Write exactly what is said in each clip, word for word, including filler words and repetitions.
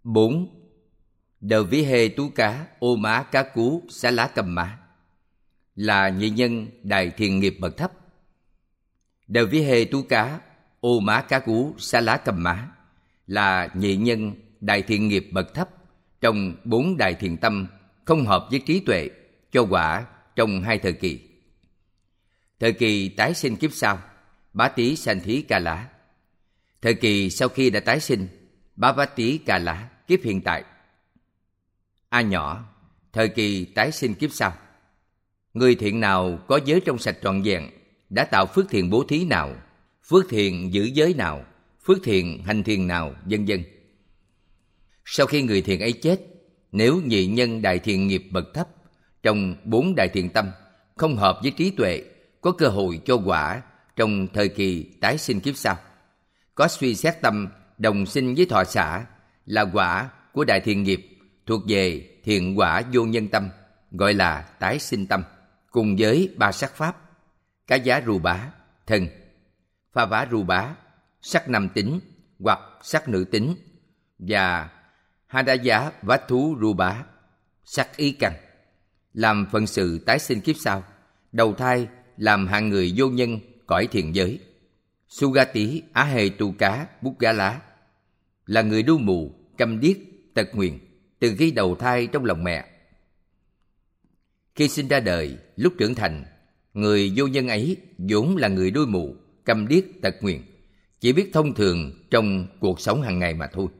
Bốn. Đờ ví hê tú cá ô má cá cú xá lá cầm má là nhị nhân đại thiện nghiệp bậc thấp. Đờ ví hê tú cá ô má cá cú xá lá cầm má là nhị nhân đại thiện nghiệp bậc thấp trong bốn đại thiện tâm không hợp với trí tuệ cho quả trong hai thời kỳ. Thời kỳ tái sinh kiếp sau, bá tí sanh thí ca lá. Thời kỳ sau khi đã tái sinh, bá bá tí ca lá, kiếp hiện tại. A nhỏ, thời kỳ tái sinh kiếp sau. Người thiện nào có giới trong sạch trọn vẹn, đã tạo phước thiện bố thí nào, phước thiện giữ giới nào, phước thiện hành thiền nào, vân vân. Sau khi người thiện ấy chết, nếu nhị nhân đại thiện nghiệp bậc thấp trong bốn đại thiện tâm không hợp với trí tuệ, có cơ hội cho quả trong thời kỳ tái sinh kiếp sau. Có suy xét tâm đồng sinh với thọ xả là quả của đại thiện nghiệp thuộc về thiện quả vô nhân tâm, gọi là tái sinh tâm, cùng với ba sắc pháp: cá giá rù bá, thân; pha vá rù bá, sắc nam tính hoặc sắc nữ tính; và ha đá giá vát thú rù bá, sắc ý căn, làm phận sự tái sinh kiếp sau, đầu thai làm hạng người vô nhân cõi thiện giới. Sugati á hê tu cá bút gá lá là người đu mù, câm điếc, tật nguyền từ khi đầu thai trong lòng mẹ. Khi sinh ra đời, lúc trưởng thành, người vô nhân ấy vốn là người đuôi mù, câm điếc, tật nguyền, chỉ biết thông thường trong cuộc sống hàng ngày mà thôi.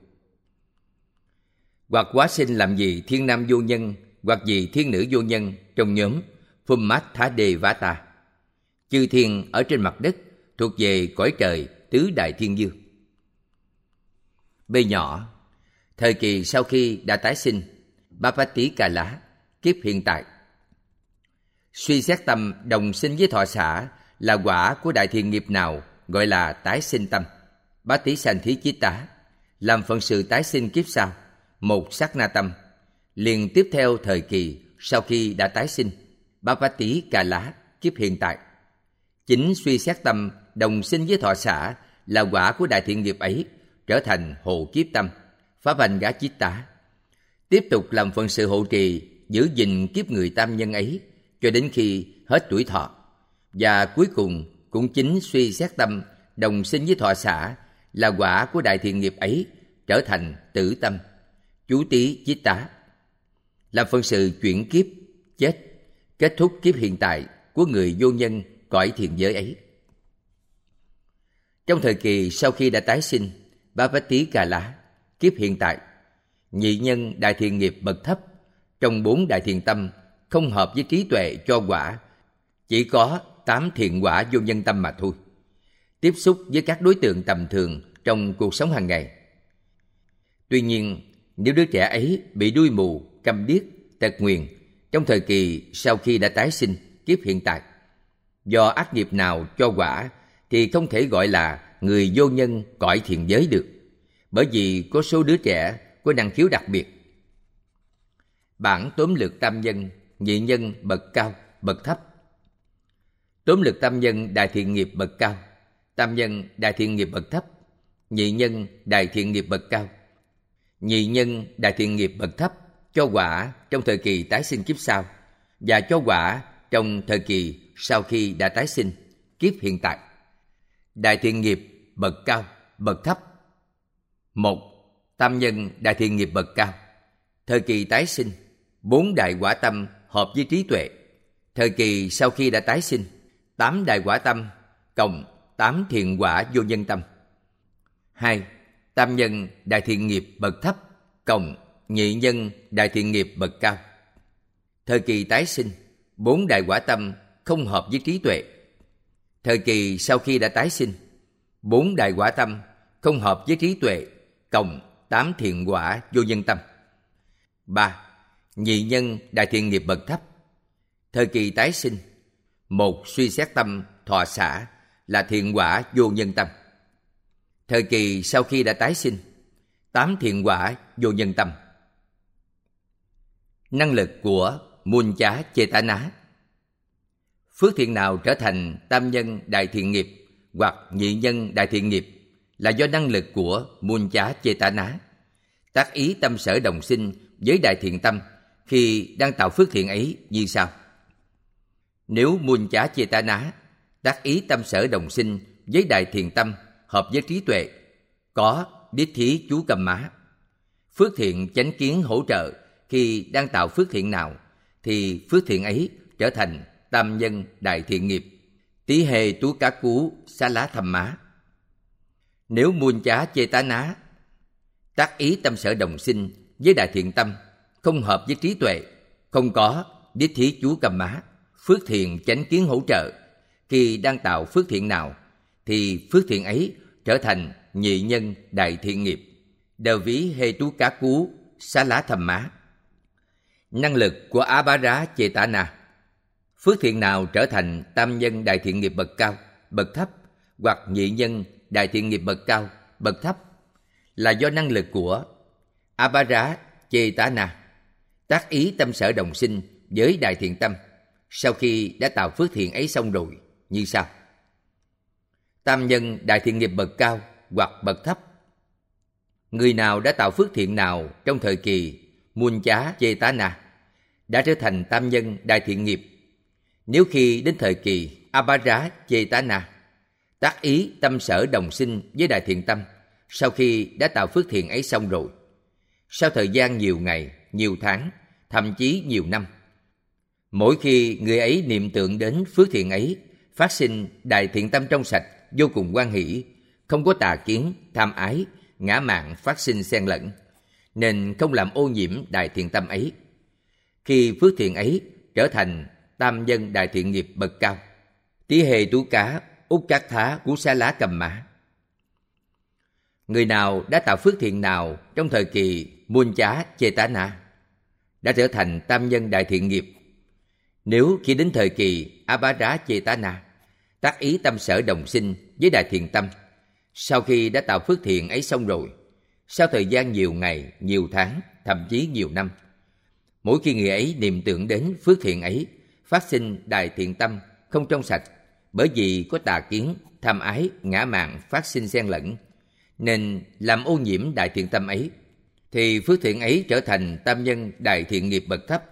Hoặc hóa sinh làm gì thiên nam vô nhân, hoặc gì thiên nữ vô nhân trong nhóm Phummat-thá-đê-vá-ta. Chư thiên ở trên mặt đất thuộc về cõi trời tứ đại thiên dương. B nhỏ, thời kỳ sau khi đã tái sinh, Bapati Ca Lá, kiếp hiện tại. Suy xét tâm đồng sinh với thọ xả là quả của đại thiện nghiệp nào, gọi là tái sinh tâm. Bati Santhi Chitta, làm phận sự tái sinh kiếp sau, một sát na tâm, liền tiếp theo thời kỳ sau khi đã tái sinh, Bapati Ca Lá, kiếp hiện tại. Chính suy xét tâm đồng sinh với thọ xả là quả của đại thiện nghiệp ấy, trở thành hộ kiếp tâm, phá vành gá chitta, tiếp tục làm phận sự hộ trì giữ gìn kiếp người tam nhân ấy cho đến khi hết tuổi thọ. Và cuối cùng cũng chính suy xét tâm đồng sinh với thọ xả là quả của đại thiện nghiệp ấy, trở thành tử tâm, chú tí chitta, làm phận sự chuyển kiếp, chết, kết thúc kiếp hiện tại của người vô nhân cõi thiện giới ấy. Trong thời kỳ sau khi đã tái sinh, Bapati Ca Lá, kiếp hiện tại, nhị nhân đại thiện nghiệp bậc thấp trong bốn đại thiện tâm không hợp với trí tuệ cho quả, chỉ có tám thiện quả vô nhân tâm mà thôi. Tiếp xúc với các đối tượng tầm thường trong cuộc sống hàng ngày. Tuy nhiên, nếu đứa trẻ ấy bị đuôi mù, câm điếc, tật nguyền trong thời kỳ sau khi đã tái sinh kiếp hiện tại, do ác nghiệp nào cho quả, thì không thể gọi là người vô nhân cõi thiện giới được, bởi vì có số đứa trẻ có năng khiếu đặc biệt. Bản tóm lược tam nhân, nhị nhân bậc cao, bậc thấp. Tóm lược tam nhân đại thiện nghiệp bậc cao, tam nhân đại thiện nghiệp bậc thấp, nhị nhân đại thiện nghiệp bậc cao. Nhị nhân đại thiện nghiệp bậc thấp cho quả trong thời kỳ tái sinh kiếp sau, và cho quả trong thời kỳ sau khi đã tái sinh kiếp hiện tại. Đại thiện nghiệp bậc cao, bậc thấp. Một. Tam nhân đại thiện nghiệp bậc cao. Thời kỳ tái sinh, bốn đại quả tâm hợp với trí tuệ. Thời kỳ sau khi đã tái sinh, tám đại quả tâm cộng tám thiện quả vô nhân tâm. Hai. Tam nhân đại thiện nghiệp bậc thấp cộng nhị nhân đại thiện nghiệp bậc cao. Thời kỳ tái sinh, bốn đại quả tâm không hợp với trí tuệ. Thời kỳ sau khi đã tái sinh, bốn đại quả tâm không hợp với trí tuệ cộng tám thiện quả vô nhân tâm. Ba. Nhị nhân đại thiện nghiệp bậc thấp. Thời kỳ tái sinh, một suy xét tâm thọ xả là thiện quả vô nhân tâm. Thời kỳ sau khi đã tái sinh, tám thiện quả vô nhân tâm. Năng lực của Mun Chá Chê Tá Ná. Phước thiện nào trở thành tam nhân đại thiện nghiệp hoặc nhị nhân đại thiện nghiệp là do năng lực của Mun Chá Chê Tá Ná. tác ý tâm sở đồng sinh với đại thiện tâm khi đang tạo phước thiện ấy như sau. Nếu muôn chá chê tá ná, tác ý tâm sở đồng sinh với đại thiện tâm hợp với trí tuệ, có đích thí chú cầm má. Phước thiện chánh kiến hỗ trợ khi đang tạo phước thiện nào, thì phước thiện ấy trở thành tam nhân đại thiện nghiệp. Tí hề tú cá cú xá lá thầm má. Nếu muôn chá chê tá ná, tác ý tâm sở đồng sinh với đại thiện tâm không hợp với trí tuệ, không có đích thí chú cầm má, phước thiện chánh kiến hỗ trợ khi đang tạo phước thiện nào, thì phước thiện ấy trở thành nhị nhân đại thiện nghiệp. Đờ ví hê tú cá cú xá lá thầm má. Năng lực của Á Bá Rá Chê Tá Na. Phước thiện nào trở thành tam nhân đại thiện nghiệp bậc cao, bậc thấp, hoặc nhị nhân đại thiện nghiệp bậc cao, bậc thấp, là do năng lực của Á Bá Rá Chê Tá Na, tác ý tâm sở đồng sinh với đại thiện tâm sau khi đã tạo phước thiện ấy xong rồi như sau. Tam nhân đại thiện nghiệp bậc cao hoặc bậc thấp. Người nào đã tạo phước thiện nào trong thời kỳ muôn chá chê tá na đã trở thành tam nhân đại thiện nghiệp. Nếu khi đến thời kỳ Abhara chê tá na, tác ý tâm sở đồng sinh với đại thiện tâm sau khi đã tạo phước thiện ấy xong rồi, sau thời gian nhiều ngày, nhiều tháng, thậm chí nhiều năm, mỗi khi người ấy niệm tượng đến phước thiện ấy, phát sinh đại thiện tâm trong sạch, vô cùng hoan hỷ, không có tà kiến, tham ái, ngã mạn phát sinh xen lẫn, nên không làm ô nhiễm đại thiện tâm ấy. Khi phước thiện ấy trở thành tam nhân đại thiện nghiệp bậc cao, tí hề tú cá, út cát thá, cú xá lá cầm mã. Người nào đã tạo phước thiện nào trong thời kỳ muôn chá chê tá na đã trở thành tam nhân đại thiện nghiệp. Nếu khi đến thời kỳ Abhara chê tá na, tác ý tâm sở đồng sinh với đại thiện tâm sau khi đã tạo phước thiện ấy xong rồi, sau thời gian nhiều ngày, nhiều tháng, thậm chí nhiều năm, mỗi khi người ấy niệm tưởng đến phước thiện ấy, phát sinh đại thiện tâm không trong sạch, bởi vì có tà kiến, tham ái, ngã mạn phát sinh xen lẫn, nên làm ô nhiễm đại thiện tâm ấy, thì phước thiện ấy trở thành tam nhân đại thiện nghiệp bậc thấp.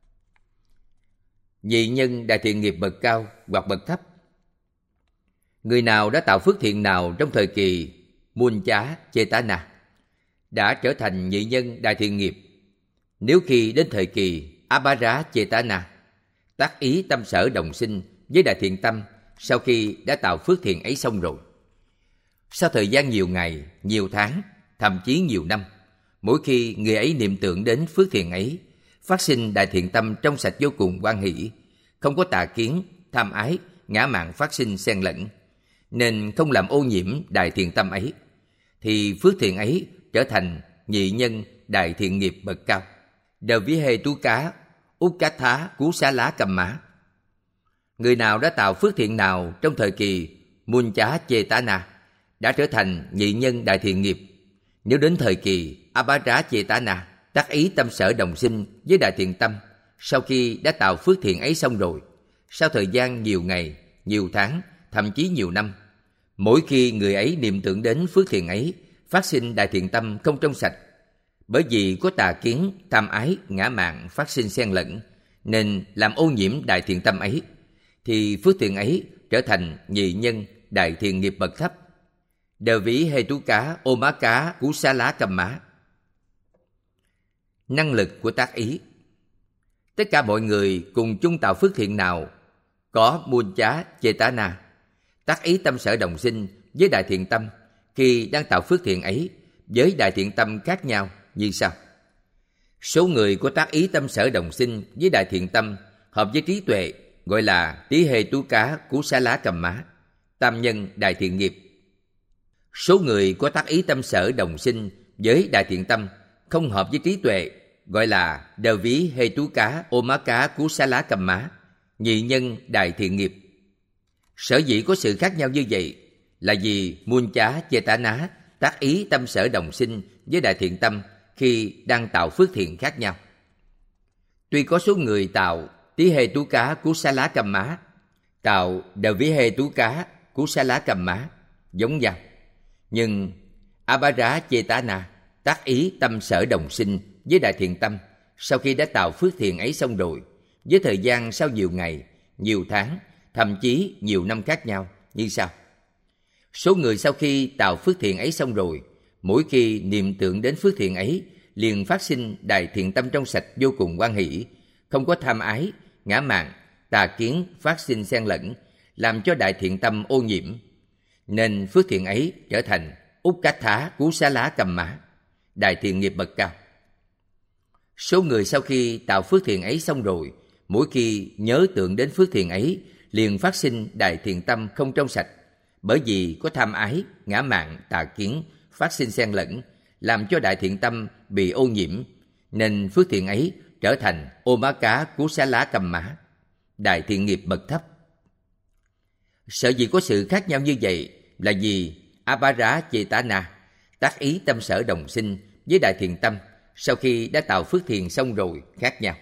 Nhị nhân đại thiện nghiệp bậc cao hoặc bậc thấp. Người nào đã tạo phước thiện nào trong thời kỳ muôn chá chê tá na đã trở thành nhị nhân đại thiện nghiệp. Nếu khi đến thời kỳ Abhara chê tá na, tác ý tâm sở đồng sinh với đại thiện tâm sau khi đã tạo phước thiện ấy xong rồi, sau thời gian nhiều ngày, nhiều tháng, thậm chí nhiều năm, mỗi khi người ấy niệm tưởng đến phước thiện ấy, phát sinh đại thiện tâm trong sạch vô cùng hoan hỷ, không có tà kiến, tham ái, ngã mạn phát sinh xen lẫn, nên không làm ô nhiễm đại thiện tâm ấy, thì phước thiện ấy trở thành nhị nhân đại thiện nghiệp bậc cao. Đờ ví hê tú cá, út cát thá, cú xá lá cầm mã. Người nào đã tạo phước thiện nào trong thời kỳ muôn chá chê tá na đã trở thành nhị nhân đại thiện nghiệp. Nếu đến thời kỳ Abhara chê tá na, tác ý tâm sở đồng sinh với đại thiện tâm sau khi đã tạo phước thiện ấy xong rồi, sau thời gian nhiều ngày, nhiều tháng, thậm chí nhiều năm, mỗi khi người ấy niệm tưởng đến phước thiện ấy, phát sinh đại thiện tâm không trong sạch, bởi vì có tà kiến, tham ái, ngã mạn phát sinh xen lẫn, nên làm ô nhiễm đại thiện tâm ấy, thì phước thiện ấy trở thành nhị nhân đại thiện nghiệp bậc thấp. Đờ ví hê tú cá, ô má cá, cú xá lá cầm mã. Năng lực của tác ý. Tất cả mọi người cùng chung tạo phước thiện nào có muôn chá chê tá na, tác ý tâm sở đồng sinh với đại thiện tâm khi đang tạo phước thiện ấy với đại thiện tâm khác nhau như sau. Số người có tác ý tâm sở đồng sinh với đại thiện tâm hợp với trí tuệ gọi là tí hê tú cá, cú xá lá cầm mã, tam nhân đại thiện nghiệp. Số người có tác ý tâm sở đồng sinh với đại thiện tâm không hợp với trí tuệ gọi là đờ ví hê tú cá, ô má cá, cú xá lá cầm mã, nhị nhân đại thiện nghiệp. Sở dĩ có sự khác nhau như vậy là vì muôn chá chê tá ná tác ý tâm sở đồng sinh với đại thiện tâm khi đang tạo phước thiện khác nhau. Tuy có số người tạo tí hê tú cá, cú xá lá cầm mã, tạo đờ ví hê tú cá, cú xá lá cầm mã giống nhau, nhưng Abhara chê tá na tác ý tâm sở đồng sinh với đại thiện tâm sau khi đã tạo phước thiện ấy xong rồi, với thời gian sau nhiều ngày, nhiều tháng, thậm chí nhiều năm khác nhau như sau. Số người sau khi tạo phước thiện ấy xong rồi, mỗi khi niệm tưởng đến phước thiện ấy, liền phát sinh đại thiện tâm trong sạch vô cùng hoan hỷ, không có tham ái, ngã mạn, tà kiến phát sinh xen lẫn, làm cho đại thiện tâm ô nhiễm. Nên phước thiện ấy trở thành Ukkatha Kusala Kamma, đại thiện nghiệp bậc cao. Số người sau khi tạo phước thiện ấy xong rồi, mỗi khi nhớ tưởng đến phước thiện ấy, liền phát sinh đại thiện tâm không trong sạch, bởi vì có tham ái, ngã mạn, tà kiến phát sinh xen lẫn, làm cho đại thiện tâm bị ô nhiễm, nên phước thiện ấy trở thành Omaka Kusala Kamma, đại thiện nghiệp bậc thấp. Sở dĩ có sự khác nhau như vậy là vì Apara Chetana, tác ý tâm sở đồng sinh với đại thiện tâm sau khi đã tạo phước thiện xong rồi khác nhau.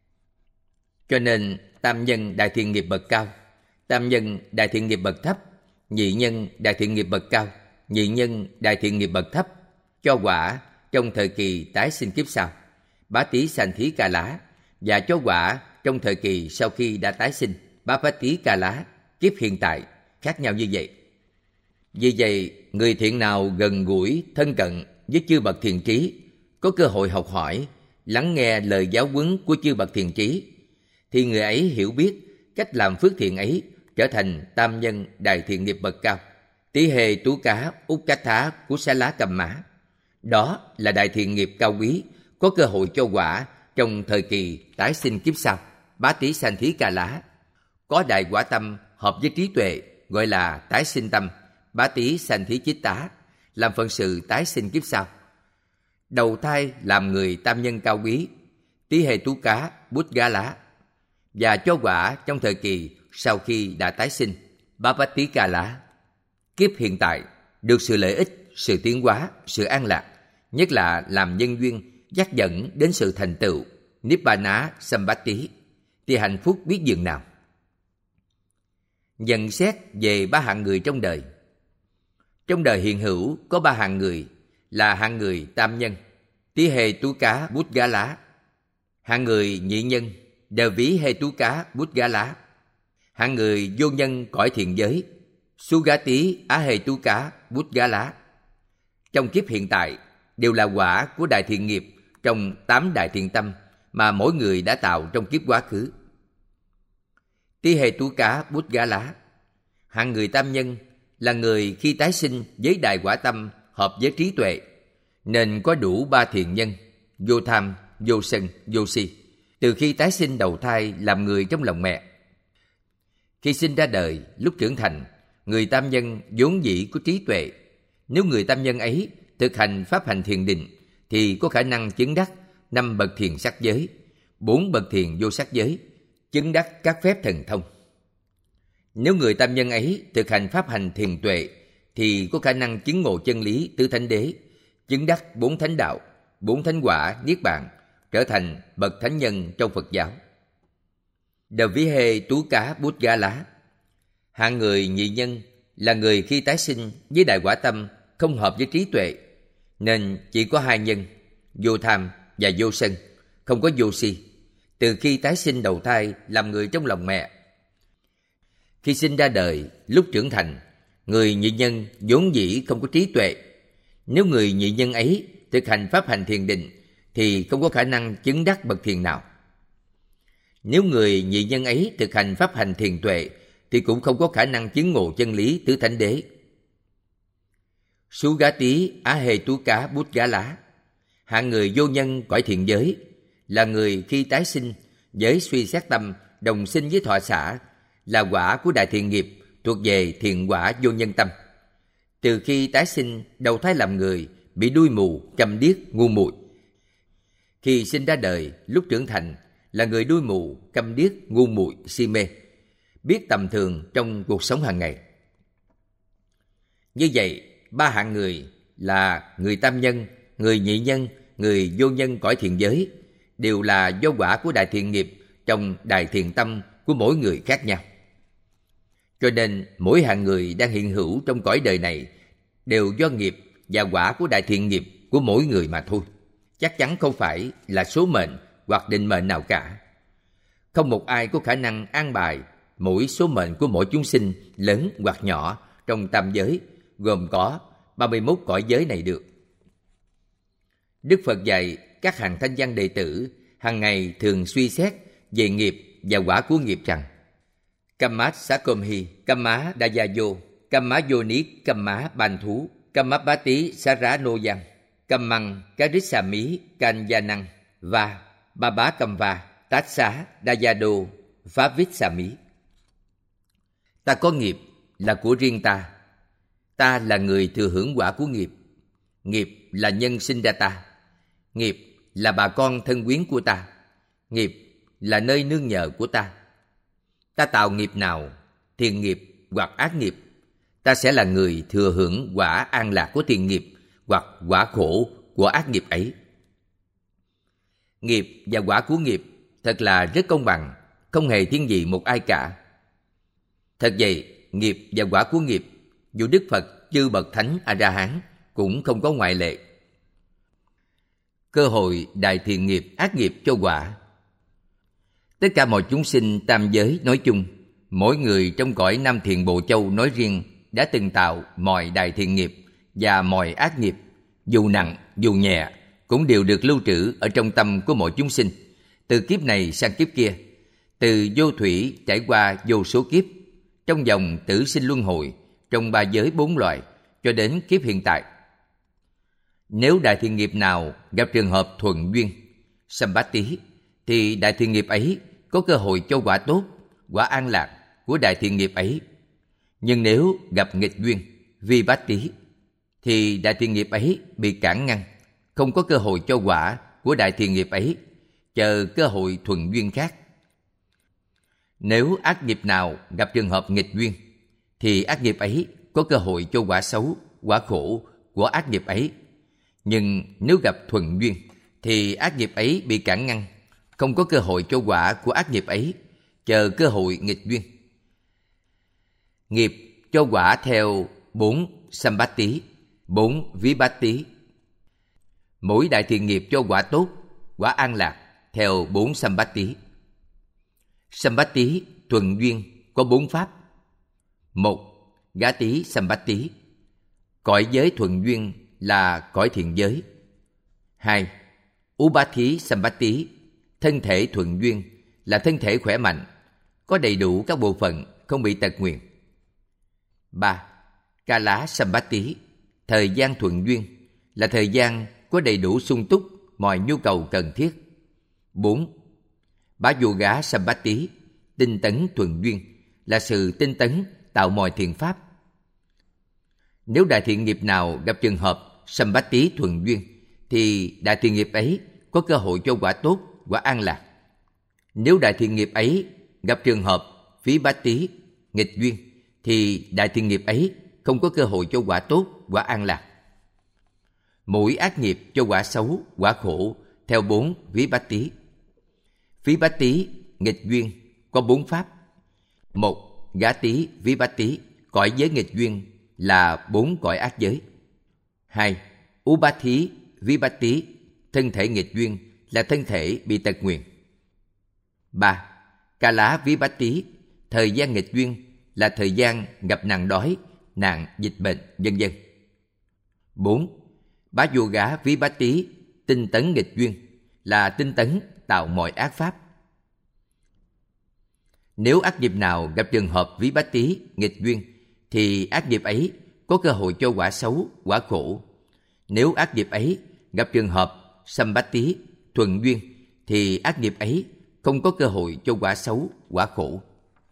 Cho nên tam nhân đại thiện nghiệp bậc cao, tam nhân đại thiện nghiệp bậc thấp, nhị nhân đại thiện nghiệp bậc cao, nhị nhân đại thiện nghiệp bậc thấp cho quả trong thời kỳ tái sinh kiếp sau, bá tí sanh thí ca lá, và cho quả trong thời kỳ sau khi đã tái sinh, bá phá tí ca lá, kiếp hiện tại khác nhau như vậy. Vì vậy, người thiện nào gần gũi, thân cận với chư bậc thiện trí, có cơ hội học hỏi, lắng nghe lời giáo huấn của chư bậc thiện trí, thì người ấy hiểu biết cách làm phước thiện ấy trở thành tam nhân đại thiện nghiệp bậc cao, tí hề tú cá Ukkatha Kusala Kamma. Đó là đại thiện nghiệp cao quý, có cơ hội cho quả trong thời kỳ tái sinh kiếp sau, bá tí sanh thí ca lá. Có đại quả tâm hợp với trí tuệ gọi là tái sinh tâm, bá tí sanh thí chitta tá, làm phận sự tái sinh kiếp sau. Đầu thai làm người tam nhân cao quý, tí hề tú cá bút gá lá, và cho quả trong thời kỳ sau khi đã tái sinh, bá bát tí ca lá. Kiếp hiện tại được sự lợi ích, sự tiến hóa, sự an lạc, nhất là làm nhân duyên dắt dẫn đến sự thành tựu Nibbana Sambatti, thì hạnh phúc biết dường nào. Nhận xét về ba hạng người trong đời. Trong đời hiện hữu có ba hạng người là hạng người tam nhân, tí hề tú cá bút gá lá, hạng người nhị nhân, đờ ví hê tú cá bút gá lá, hạng người vô nhân cõi thiện giới, su gá tí á hê tú cá bút gá lá. Trong kiếp hiện tại đều là quả của đại thiện nghiệp trong tám đại thiện tâm mà mỗi người đã tạo trong kiếp quá khứ. Tí hề tú cá bút gá lá, hạng người tam nhân là người khi tái sinh với đại quả tâm hợp với trí tuệ, nên có đủ ba thiện nhân, vô tham, vô sân, vô si, từ khi tái sinh đầu thai làm người trong lòng mẹ. Khi sinh ra đời, lúc trưởng thành, người tam nhân vốn dĩ có trí tuệ. Nếu người tam nhân ấy thực hành pháp hành thiền định, thì có khả năng chứng đắc năm bậc thiền sắc giới, bốn bậc thiền vô sắc giới, chứng đắc các phép thần thông. Nếu người tam nhân ấy thực hành pháp hành thiền tuệ, thì có khả năng chứng ngộ chân lý tứ thánh đế, chứng đắc bốn thánh đạo, bốn thánh quả, niết bàn, trở thành bậc thánh nhân trong Phật giáo. Đờ ví hê tú cá bút gá lá, hạng người nhị nhân là người khi tái sinh với đại quả tâm không hợp với trí tuệ, nên chỉ có hai nhân, vô tham và vô sân, không có vô si, từ khi tái sinh đầu thai làm người trong lòng mẹ. Khi sinh ra đời, lúc trưởng thành, người nhị nhân vốn dĩ không có trí tuệ. Nếu người nhị nhân ấy thực hành pháp hành thiền định, thì không có khả năng chứng đắc bậc thiền nào. Nếu người nhị nhân ấy thực hành pháp hành thiền tuệ, thì cũng không có khả năng chứng ngộ chân lý tứ thánh đế. Sú gá tí á hê tú cá bút gá lá, hạng người vô nhân cõi thiện giới, là người khi tái sinh với suy xét tâm đồng sinh với thọ xả, là quả của đại thiện nghiệp thuộc về thiện quả vô nhân tâm. Từ khi tái sinh đầu thai làm người, bị đuôi mù, câm điếc, ngu muội. Khi sinh ra đời, lúc trưởng thành là người đuôi mù, câm điếc, ngu muội, si mê, biết tầm thường trong cuộc sống hàng ngày. Như vậy, ba hạng người là người tam nhân, người nhị nhân, người vô nhân cõi thiện giới đều là do quả của đại thiện nghiệp trong đại thiện tâm của mỗi người khác nhau. Cho nên mỗi hạng người đang hiện hữu trong cõi đời này đều do nghiệp và quả của đại thiện nghiệp của mỗi người mà thôi, chắc chắn không phải là số mệnh hoặc định mệnh nào cả. Không một ai có khả năng an bài mỗi số mệnh của mỗi chúng sinh lớn hoặc nhỏ trong tam giới gồm có ba mươi mốt cõi giới này được. Đức Phật dạy các hàng thanh văn đệ tử hàng ngày thường suy xét về nghiệp và quả của nghiệp rằng: Kammat Sakomhi, Kamma Dayayo, Kamma Yoni, Kamma Ban Thú, Kamma Bati Sara Nô Văn, Kammang Karisami Kanyanang và Baba Kamva Tatsa Dayado Favitsami. Ta có nghiệp là của riêng ta. Ta là người thừa hưởng quả của nghiệp. Nghiệp là nhân sinh ra ta. Nghiệp là bà con thân quyến của ta. Nghiệp là nơi nương nhờ của ta. Ta tạo nghiệp nào, thiện nghiệp hoặc ác nghiệp, ta sẽ là người thừa hưởng quả an lạc của thiện nghiệp hoặc quả khổ của ác nghiệp ấy. Nghiệp và quả của nghiệp thật là rất công bằng, không hề thiên vị một ai cả. Thật vậy, nghiệp và quả của nghiệp, dù Đức Phật, chư bậc thánh A-la-hán cũng không có ngoại lệ. Cơ hội đại thiện nghiệp, ác nghiệp cho quả. Tất cả mọi chúng sinh tam giới nói chung, mỗi người trong cõi Nam Thiền Bộ Châu nói riêng đã từng tạo mọi đại thiện nghiệp và mọi ác nghiệp, dù nặng dù nhẹ, cũng đều được lưu trữ ở trong tâm của mỗi chúng sinh, từ kiếp này sang kiếp kia, từ vô thủy trải qua vô số kiếp, trong dòng tử sinh luân hồi, trong ba giới bốn loài, cho đến kiếp hiện tại. Nếu đại thiện nghiệp nào gặp trường hợp thuận duyên, Sambati, thì đại thiện nghiệp ấy có cơ hội cho quả tốt, quả an lạc của đại thiện nghiệp ấy. Nhưng nếu gặp nghịch duyên, Vipatti, thì đại thiện nghiệp ấy bị cản ngăn, không có cơ hội cho quả của đại thiện nghiệp ấy, chờ cơ hội thuận duyên khác. Nếu ác nghiệp nào gặp trường hợp nghịch duyên, thì ác nghiệp ấy có cơ hội cho quả xấu, quả khổ của ác nghiệp ấy. Nhưng nếu gặp thuận duyên, thì ác nghiệp ấy bị cản ngăn, không có cơ hội cho quả của ác nghiệp ấy, chờ cơ hội nghịch duyên. Nghiệp cho quả theo bốn Sambati, bốn Vipatti. Mỗi đại thiện nghiệp cho quả tốt, quả an lạc theo bốn Sambati. Sambati thuận duyên có bốn pháp. Một, Gati Sambati, cõi giới thuận duyên là cõi thiện giới. Hai, Upathi Sambati, thân thể thuận duyên là thân thể khỏe mạnh, có đầy đủ các bộ phận, không bị tật nguyền. Ba, Kala Sambati, thời gian thuận duyên là thời gian có đầy đủ sung túc mọi nhu cầu cần thiết. Bốn, Bá Yoga Sambati, tinh tấn thuận duyên là sự tinh tấn tạo mọi thiện pháp. Nếu đại thiện nghiệp nào gặp trường hợp Sambati thuận duyên, thì đại thiện nghiệp ấy có cơ hội cho quả tốt, quả an lạc. Nếu đại thiện nghiệp ấy gặp trường hợp Vipatti nghịch duyên, thì đại thiện nghiệp ấy không có cơ hội cho quả tốt, quả an lạc. Mỗi ác nghiệp cho quả xấu, quả khổ theo bốn Vipatti. Vipatti nghịch duyên có bốn pháp. Một, Gati Vipatti, cõi giới nghịch duyên là bốn cõi ác giới. Hai, Upathi Vipatti, thân thể nghịch duyên là thân thể bị tật nguyền. Ba, Kala Vipatti, thời gian nghịch duyên là thời gian gặp nạn đói, nạn dịch bệnh, vân vân. Bốn, Bá Yoga Vipatti, tinh tấn nghịch duyên là tinh tấn tạo mọi ác pháp. Nếu ác nghiệp nào gặp trường hợp Vipatti nghịch duyên, thì ác nghiệp ấy có cơ hội cho quả xấu, quả khổ. Nếu ác nghiệp ấy gặp trường hợp Sambati thuận duyên, thì ác nghiệp ấy không có cơ hội cho quả xấu, quả khổ.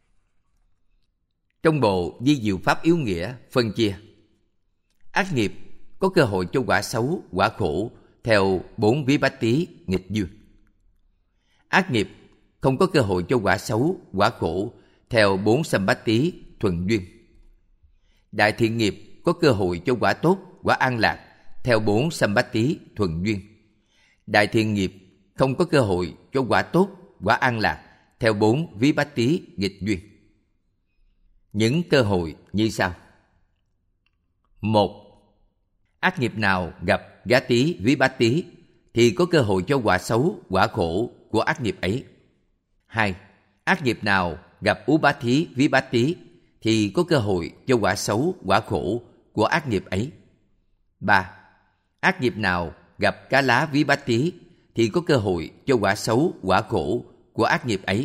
Trong bộ Di Diệu Pháp Yếu Nghĩa phân chia, ác nghiệp có cơ hội cho quả xấu, quả khổ theo bốn Vipatti nghịch duyên. Ác nghiệp không có cơ hội cho quả xấu, quả khổ theo bốn Sambati thuận duyên. Đại thiện nghiệp có cơ hội cho quả tốt, quả an lạc theo bốn Sambati thuận duyên. Đại thiện nghiệp không có cơ hội cho quả tốt, quả an lạc theo bốn Vipatti nghịch duyên. Những cơ hội như sau. Một, ác nghiệp nào gặp Gá Tý Ví Bát Tý thì có cơ hội cho quả xấu, quả khổ của ác nghiệp ấy. Hai, ác nghiệp nào gặp Ú Bá Thí Ví Bát Tý thì có cơ hội cho quả xấu, quả khổ của ác nghiệp ấy. Ba, ác nghiệp nào gặp Cá Lá Ví Bát Tý thì có cơ hội cho quả xấu, quả khổ của ác nghiệp ấy.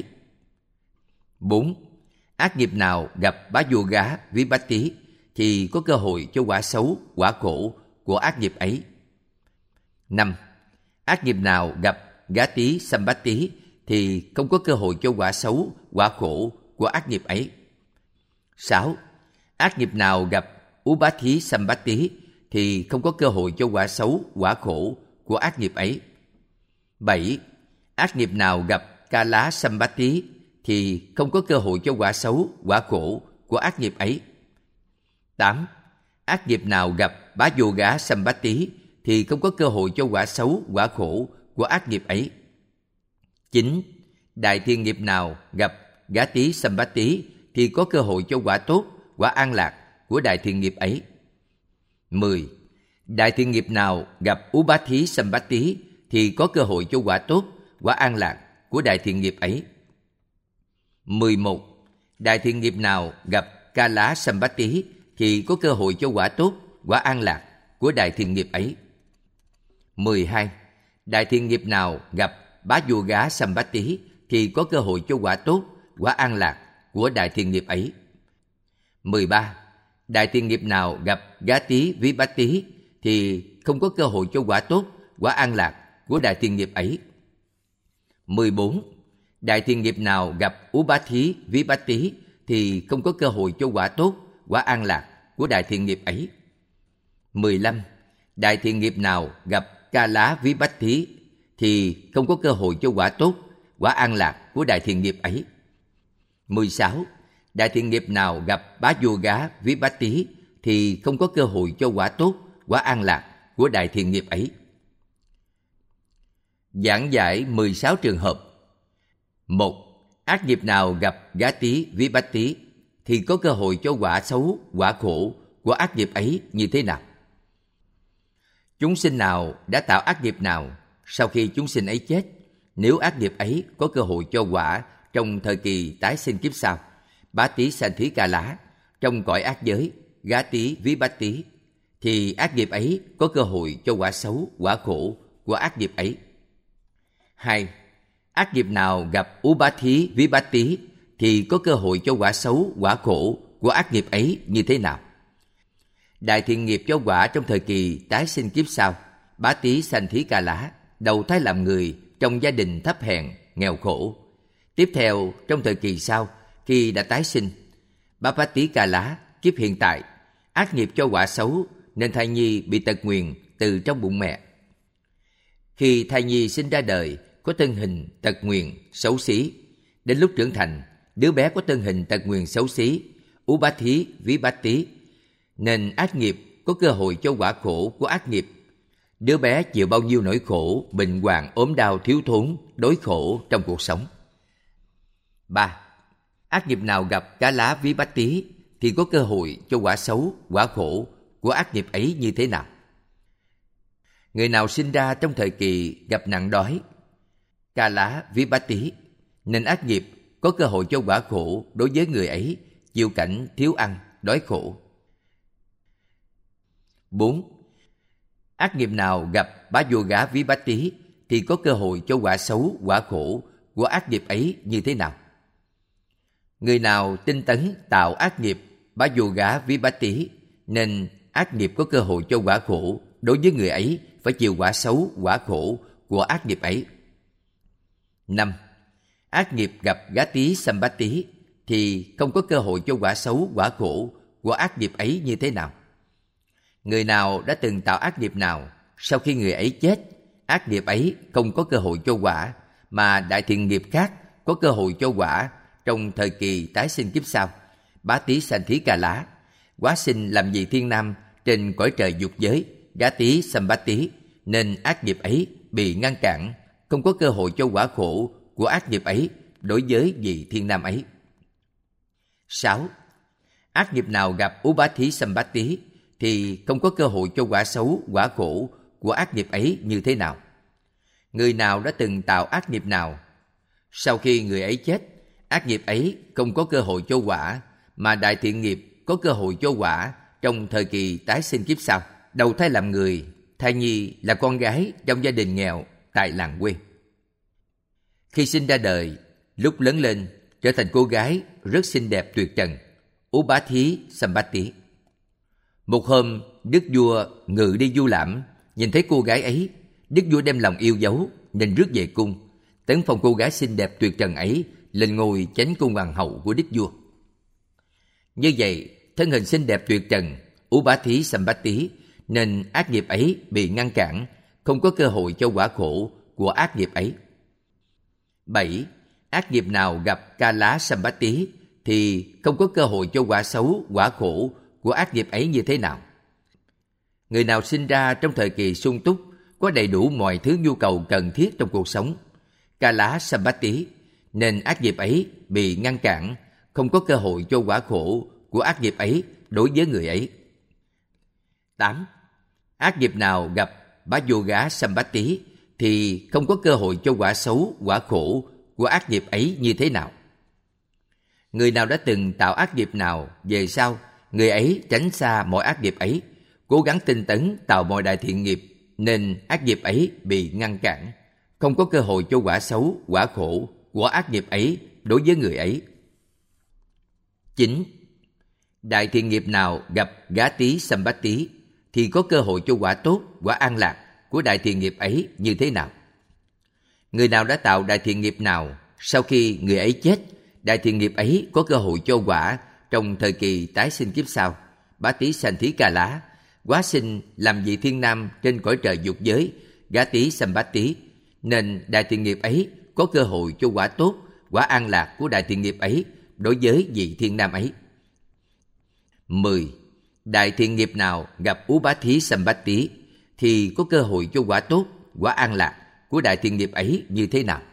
Bốn, ác nghiệp nào gặp Bá Vô Gá Ví Bát Tý thì có cơ hội cho quả xấu, quả khổ của ác nghiệp ấy. Năm, ác nghiệp nào gặp Gá Tý Săm Bát Tý thì không có cơ hội cho quả xấu, quả khổ của ác nghiệp ấy. Sáu, ác nghiệp nào gặp Ú Bá Thí Săm Bát Tý thì không có cơ hội cho quả xấu, quả khổ của ác nghiệp ấy. Bảy, ác nghiệp nào gặp Ca Lá Săm Bát Tý thì không có cơ hội cho quả xấu, quả khổ của ác nghiệp ấy. Tám, ác nghiệp nào gặp Bá Vô Gá Săm Bát Tý thì không có cơ hội cho quả xấu, quả khổ của ác nghiệp ấy. Chín, đại thiện nghiệp nào gặp Gá Tý Săm Bát Tý thì có cơ hội cho quả tốt, quả an lạc của đại thiện nghiệp ấy. Mười, đại thiện nghiệp nào gặp Ú Bá Thí Săm Bát Tý thì có cơ hội cho quả tốt, quả an lạc của đại thiện nghiệp ấy. Mười một, đại thiện nghiệp nào gặp Ca Lá Săm Bát Tý thì có cơ hội cho quả tốt, quả an lạc của đại thiện nghiệp ấy. Mười hai, đại thiện nghiệp nào gặp Bá Vô Gá Săm Bát Tý thì có cơ hội cho quả tốt, quả an lạc của đại thiện nghiệp ấy. Mười ba, đại thiện nghiệp nào gặp Gá Tý Ví Bát Tý thì không có cơ hội cho quả tốt, quả an lạc của đại thiện nghiệp ấy. Mười bốn, đại thiện nghiệp nào gặp Ú Bá Thí Ví Bát Tý thì không có cơ hội cho quả tốt, quả an lạc của đại thiện nghiệp ấy. Mười lăm, đại thiện nghiệp nào gặp Ca Lá Ví Bát Tý thì không có cơ hội cho quả tốt, quả an lạc của đại thiện nghiệp ấy. Mười sáu, đại thiện nghiệp nào gặp Bá Vô Gá Ví Bát Tý thì không có cơ hội cho quả tốt, quả an lạc của đại thiện nghiệp ấy. Giảng giải mười sáu trường hợp. Một, ác nghiệp nào gặp Gá Tý Ví Bát Tý thì có cơ hội cho quả xấu, quả khổ của ác nghiệp ấy như thế nào? Chúng sinh nào đã tạo ác nghiệp nào, sau khi chúng sinh ấy chết, nếu ác nghiệp ấy có cơ hội cho quả trong thời kỳ tái sinh kiếp sau, Bá Tý Sanh Thí Ca Lá, trong cõi ác giới, Gá Tý Ví Bát Tý, thì ác nghiệp ấy có cơ hội cho quả xấu, quả khổ của ác nghiệp ấy. Hai, ác nghiệp nào gặp Ú Bá Thí Ví Bát Tý thì có cơ hội cho quả xấu, quả khổ của ác nghiệp ấy như thế nào? Đại thiện nghiệp cho quả trong thời kỳ tái sinh kiếp sau, Bá Tý Sanh Thí Ca Lá, đầu thai làm người trong gia đình thấp hèn, nghèo khổ. Tiếp theo, trong thời kỳ sau, khi đã tái sinh, Bá Bát Tý Ca Lá, kiếp hiện tại, ác nghiệp cho quả xấu nên thai nhi bị tật nguyền từ trong bụng mẹ. Khi thai nhi sinh ra đời, có thân hình tật nguyền, xấu xí. Đến lúc trưởng thành, đứa bé có thân hình tật nguyền xấu xí, Ú Bá Thí Ví Bát Tý, nên ác nghiệp có cơ hội cho quả khổ của ác nghiệp. Đứa bé chịu bao nhiêu nỗi khổ, bệnh hoạn, ốm đau, thiếu thốn, đói khổ trong cuộc sống. Ba, ác nghiệp nào gặp Cá Lá Ví Bát Tý thì có cơ hội cho quả xấu, quả khổ của ác nghiệp ấy như thế nào? Người nào sinh ra trong thời kỳ gặp nạn đói, Ca Lá Ví Bát Tý, nên ác nghiệp có cơ hội cho quả khổ đối với người ấy, chịu cảnh thiếu ăn, đói khổ. Bốn, ác nghiệp nào gặp Bá Vô Gá Ví Bát Tý thì có cơ hội cho quả xấu, quả khổ của ác nghiệp ấy như thế nào? Người nào tinh tấn tạo ác nghiệp Bá Vô Gá Ví Bát Tý, nên ác nghiệp có cơ hội cho quả khổ đối với người ấy, phải chịu quả xấu, quả khổ của ác nghiệp ấy. Năm, ác nghiệp gặp Gá Tý Săm Bát Tý thì không có cơ hội cho quả xấu, quả khổ của ác nghiệp ấy như thế nào? Người nào đã từng tạo ác nghiệp nào, sau khi người ấy chết, ác nghiệp ấy không có cơ hội cho quả, mà đại thiện nghiệp khác có cơ hội cho quả trong thời kỳ tái sinh kiếp sau, Bá Tý Sanh Thí Ca Lá, hóa sinh làm vị thiên nam trên cõi trời dục giới, Gá Tý Săm Bát Tý, nên ác nghiệp ấy bị ngăn cản, không có cơ hội cho quả khổ của ác nghiệp ấy đối với vị thiên nam ấy. Sáu, ác nghiệp nào gặp Ú Bá Thí Săm Bát Tý thì không có cơ hội cho quả xấu, quả khổ của ác nghiệp ấy như thế nào? Người nào đã từng tạo ác nghiệp nào? Sau khi người ấy chết, ác nghiệp ấy không có cơ hội cho quả, mà đại thiện nghiệp có cơ hội cho quả trong thời kỳ tái sinh kiếp sau. Đầu thai làm người, thai nhi là con gái trong gia đình nghèo tại làng quê. Khi sinh ra đời, lúc lớn lên trở thành cô gái rất xinh đẹp tuyệt trần, Ubati Sambati. Một hôm, đức vua ngự đi du lãm, nhìn thấy cô gái ấy, đức vua đem lòng yêu dấu nên rước về cung, tấn phong cô gái xinh đẹp tuyệt trần ấy lên ngôi chánh cung hoàng hậu của đức vua. Như vậy, thân hình xinh đẹp tuyệt trần Ubati Sambati nên ác nghiệp ấy bị ngăn cản, không có cơ hội cho quả khổ của ác nghiệp ấy. bảy. Ác nghiệp nào gặp Kala Sambati thì không có cơ hội cho quả xấu, quả khổ của ác nghiệp ấy như thế nào? Người nào sinh ra trong thời kỳ sung túc, có đầy đủ mọi thứ nhu cầu cần thiết trong cuộc sống, Kala Sambati, nên ác nghiệp ấy bị ngăn cản, không có cơ hội cho quả khổ của ác nghiệp ấy đối với người ấy. tám. Ác nghiệp nào gặp Bhayoga Sambati thì không có cơ hội cho quả xấu, quả khổ của ác nghiệp ấy như thế nào? Người nào đã từng tạo ác nghiệp nào, về sau người ấy tránh xa mọi ác nghiệp ấy, cố gắng tinh tấn tạo mọi đại thiện nghiệp, nên ác nghiệp ấy bị ngăn cản, không có cơ hội cho quả xấu, quả khổ của ác nghiệp ấy đối với người ấy. chín. Đại thiện nghiệp nào gặp Gati Sambati thì có cơ hội cho quả tốt, quả an lạc của đại thiện nghiệp ấy như thế nào? Người nào đã tạo đại thiện nghiệp nào, sau khi người ấy chết, đại thiện nghiệp ấy có cơ hội cho quả trong thời kỳ tái sinh kiếp sau, Bati Santhi Kala, hóa sinh làm vị thiên nam trên cõi trời dục giới, Gati Sambati, nên đại thiện nghiệp ấy có cơ hội cho quả tốt, quả an lạc của đại thiện nghiệp ấy đối với vị thiên nam ấy. mười. Đại thiện nghiệp nào gặp Ubati Sambati thì có cơ hội cho quả tốt, quả an lạc của đại thiện nghiệp ấy như thế nào?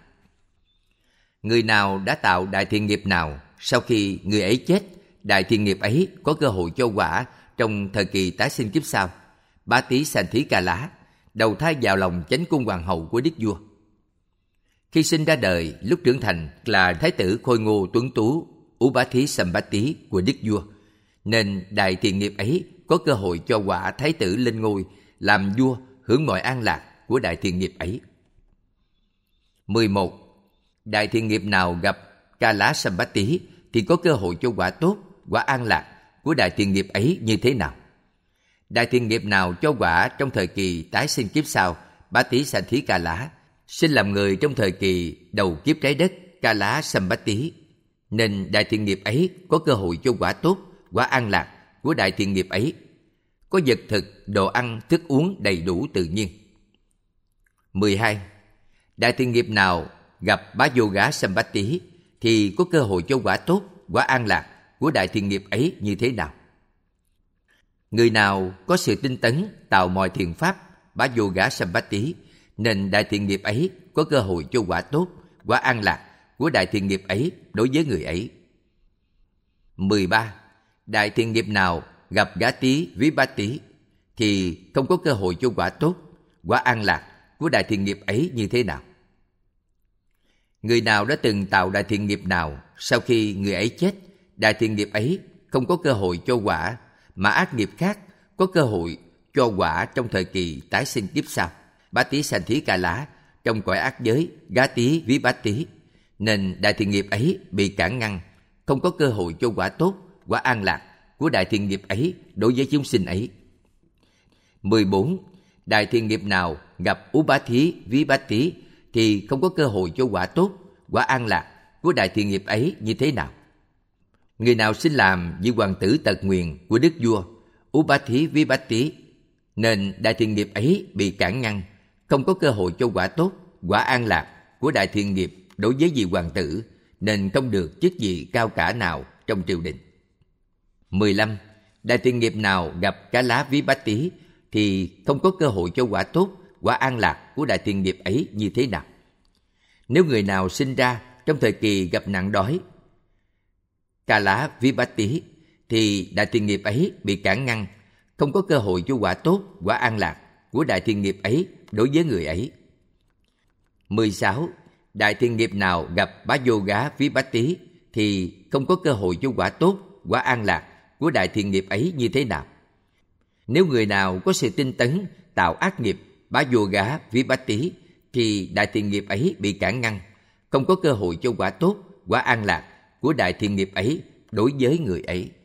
Người nào đã tạo đại thiện nghiệp nào, sau khi người ấy chết, đại thiện nghiệp ấy có cơ hội cho quả trong thời kỳ tái sinh kiếp sau, Bati Santhi Kala, đầu thai vào lòng chánh cung hoàng hậu của đức vua. Khi sinh ra đời, lúc trưởng thành là thái tử khôi ngô tuấn tú Ubati Sambati của đức vua, nên đại thiện nghiệp ấy có cơ hội cho quả thái tử lên ngôi làm vua, hưởng mọi an lạc của đại thiện nghiệp ấy. mười một. Đại thiện nghiệp nào gặp Kala Sambati thì có cơ hội cho quả tốt, quả an lạc của đại thiện nghiệp ấy như thế nào? Đại thiện nghiệp nào cho quả trong thời kỳ tái sinh kiếp sau, Bati Santhi Kala, sinh làm người trong thời kỳ đầu kiếp trái đất, Kala Sambati, nên đại thiện nghiệp ấy có cơ hội cho quả tốt, quả an lạc của đại thiện nghiệp ấy, có vật thực, đồ ăn, thức uống đầy đủ tự nhiên. mười hai. Đại thiện nghiệp nào gặp Bhayoga Sambati thì có cơ hội cho quả tốt, quả an lạc của đại thiện nghiệp ấy như thế nào? Người nào có sự tinh tấn tạo mọi thiện pháp, Bhayoga Sambati, nên đại thiện nghiệp ấy có cơ hội cho quả tốt, quả an lạc của đại thiện nghiệp ấy đối với người ấy. mười ba. Đại thiện nghiệp nào gặp Gati Vipatti thì không có cơ hội cho quả tốt, quả an lạc của đại thiện nghiệp ấy như thế nào? Người nào đã từng tạo đại thiện nghiệp nào, sau khi người ấy chết, đại thiện nghiệp ấy không có cơ hội cho quả, mà ác nghiệp khác có cơ hội cho quả trong thời kỳ tái sinh kiếp sau, Bati Santhi Kala, trong cõi ác giới Gati Vipatti, nên đại thiện nghiệp ấy bị cản ngăn, không có cơ hội cho quả tốt, quả an lạc của đại thiện nghiệp ấy đối với chúng sinh ấy. mười bốn. Đại thiện nghiệp nào gặp Ubati Vipatti thì không có cơ hội cho quả tốt, quả an lạc của đại thiện nghiệp ấy như thế nào? Người nào sinh làm vị hoàng tử tật nguyền của đức vua Ubati Vipatti, nên đại thiện nghiệp ấy bị cản ngăn, không có cơ hội cho quả tốt, quả an lạc của đại thiện nghiệp đối với vị hoàng tử, nên không được chức vị cao cả nào trong triều đình. mười lăm. Đại thiện nghiệp nào gặp Kala Vipatti thì không có cơ hội cho quả tốt, quả an lạc của đại thiện nghiệp ấy như thế nào? Nếu người nào sinh ra trong thời kỳ gặp nạn đói, Kala Vipatti, thì đại thiện nghiệp ấy bị cản ngăn, không có cơ hội cho quả tốt, quả an lạc của đại thiện nghiệp ấy đối với người ấy. mười sáu. Đại thiện nghiệp nào gặp bá vô gá ví bát tí thì không có cơ hội cho quả tốt, quả an lạc của đại thiện nghiệp ấy như thế nào? Nếu người nào có sự tinh tấn tạo ác nghiệp bá vô gá ví bát tí thì đại thiện nghiệp ấy bị cản ngăn, không có cơ hội cho quả tốt, quả an lạc của đại thiện nghiệp ấy đối với người ấy.